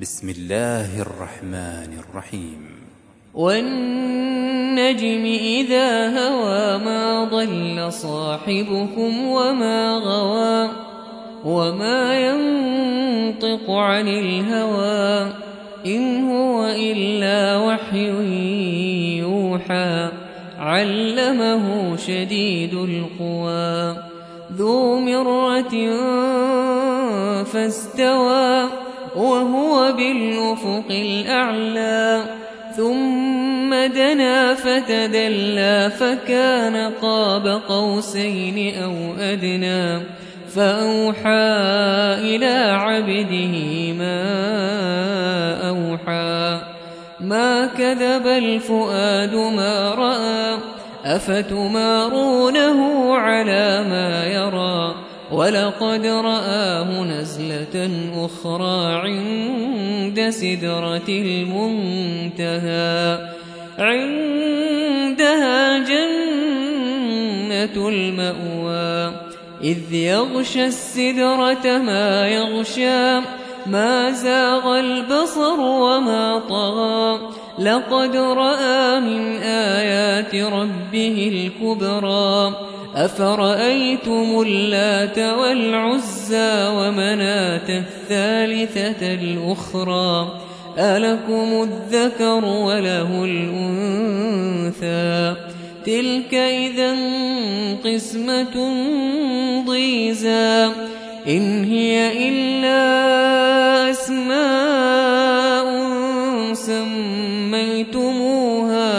بسم الله الرحمن الرحيم. والنجم إذا هوى ما ضل صاحبكم وما غوى وما ينطق عن الهوى إن هو إلا وحي يوحى علمه شديد القوى ذو مرة فاستوى وهو بالأفق الأعلى ثم دنا فتدلى فكان قاب قوسين أو أدنى فأوحى إلى عبده ما أوحى ما كذب الفؤاد ما رأى أفتمارونه على ما يرى ولقد رآه نزلة أخرى عند سدرة المنتهى عندها جنة المأوى إذ يغشى السدرة ما يغشى ما زاغ البصر وما طغى لقد رأى من آيات ربه الكبرى أفرأيتم اللات والعزى ومناة الثالثة الأخرى ألكم الذكر وله الأنثى تلك إذا قسمة ضيزى إن هي إلا أسماء سميتموها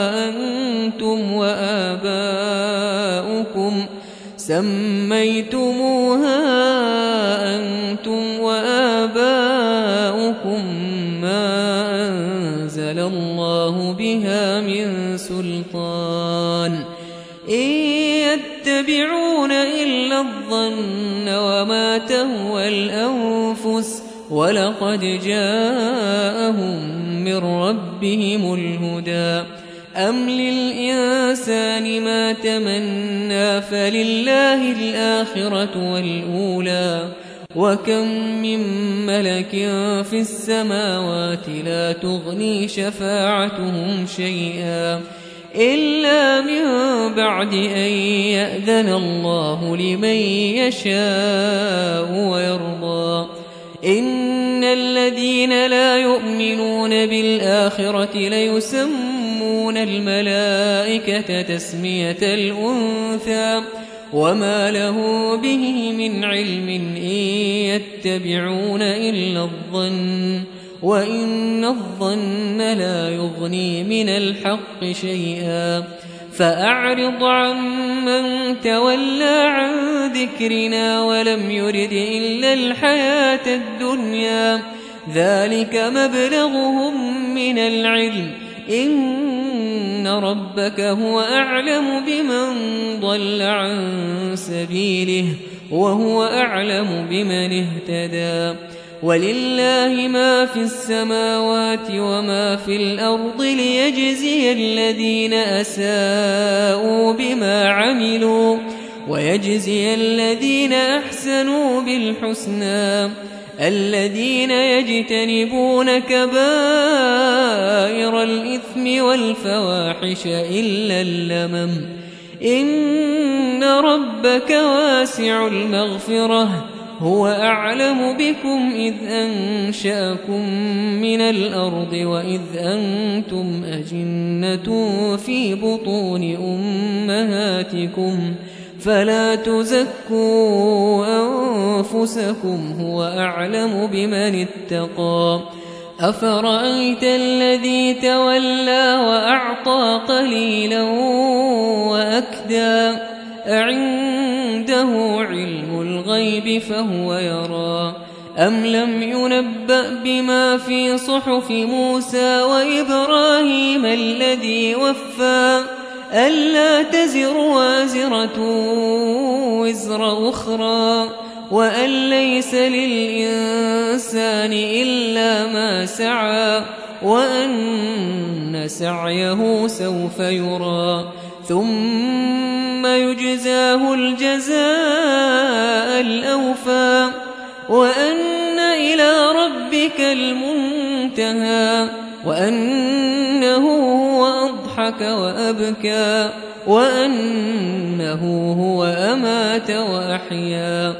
أنتم وآباؤكم ما أنزل الله بها من سلطان إن يتبعون إلا الظن وما تهوى الأنفس ولقد جاءهم من ربهم الهدى أم للإنسان ما تمنى فلله الآخرة والأولى وكم من ملك في السماوات لا تغني شفاعتهم شيئا إلا من بعد أن يأذن الله لمن يشاء ويرضى إن الذين لا يؤمنون بالآخرة ليسمون الملائكة تسمية الأنثى وما له به من علم إن يتبعون إلا الظن وإن الظن لا يغني من الحق شيئا فأعرض عمن تولى عن ذكرنا ولم يرد إلا الحياة الدنيا ذلك مبلغهم من العلم إن ربك هو أعلم بمن ضل عن سبيله وهو أعلم بمن اهتدى ولله ما في السماوات وما في الأرض ليجزي الذين أساءوا بما عملوا ويجزي الذين أحسنوا بالحسنى الذين يجتنبون كبائر الإثم والفواحش إلا اللمم إن ربك واسع المغفرة هو أعلم بكم إذ أنشأكم من الأرض وإذ أنتم أجنة في بطون أمهاتكم فلا تزكوا أنفسكم هو أعلم بمن اتقى أفرأيت الذي تولى وأعطى قليلا وأكدى أعنده علم الغيب فهو يرى أم لم ينبأ بما في صحف موسى وإبراهيم الذي وفى ألا تزر وازرة وزر أخرى وأن ليس للإنسان إلا ما سعى وأن سعيه سوف يرى ثم يجزاه الجزاء الأوفى وأن إلى ربك المنتهى وأنه هو أضحك وأبكى وأنه هو أمات وأحيا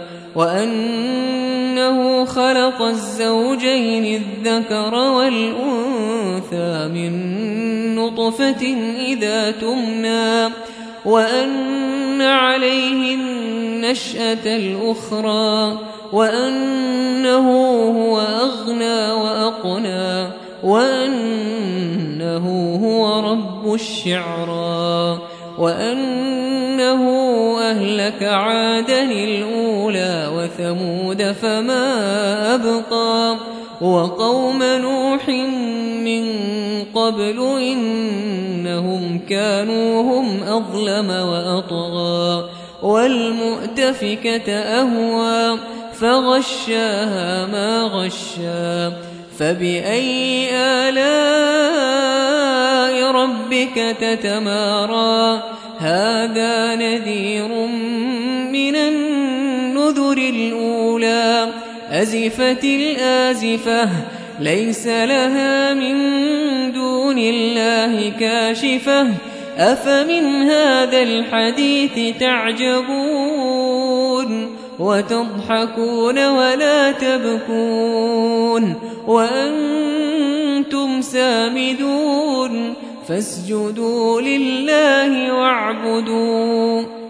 وأنه خلق الزوجين الذكر والأنثى من نطفة إذا تمنى وأن عليه النشأة الأخرى وأنه هو أغنى وأقنى وأنه هو رب الشعرى وأنه أهلك عادا الأولى وثمود فما أبقى وقوم نوح من قبل إنهم كانوا هم أظلم وأطغى والمؤتفكة أهوى فغشاها ما غشا فبأي آلاء ربك تتمارى هذا نذير من النذر الأولى أزفت الآزفة ليس لها من دون الله كاشفة أفمن هذا الحديث تعجبون وتضحكون ولا تبكون وأنتم سامدون فاسجدوا لله واعبدوا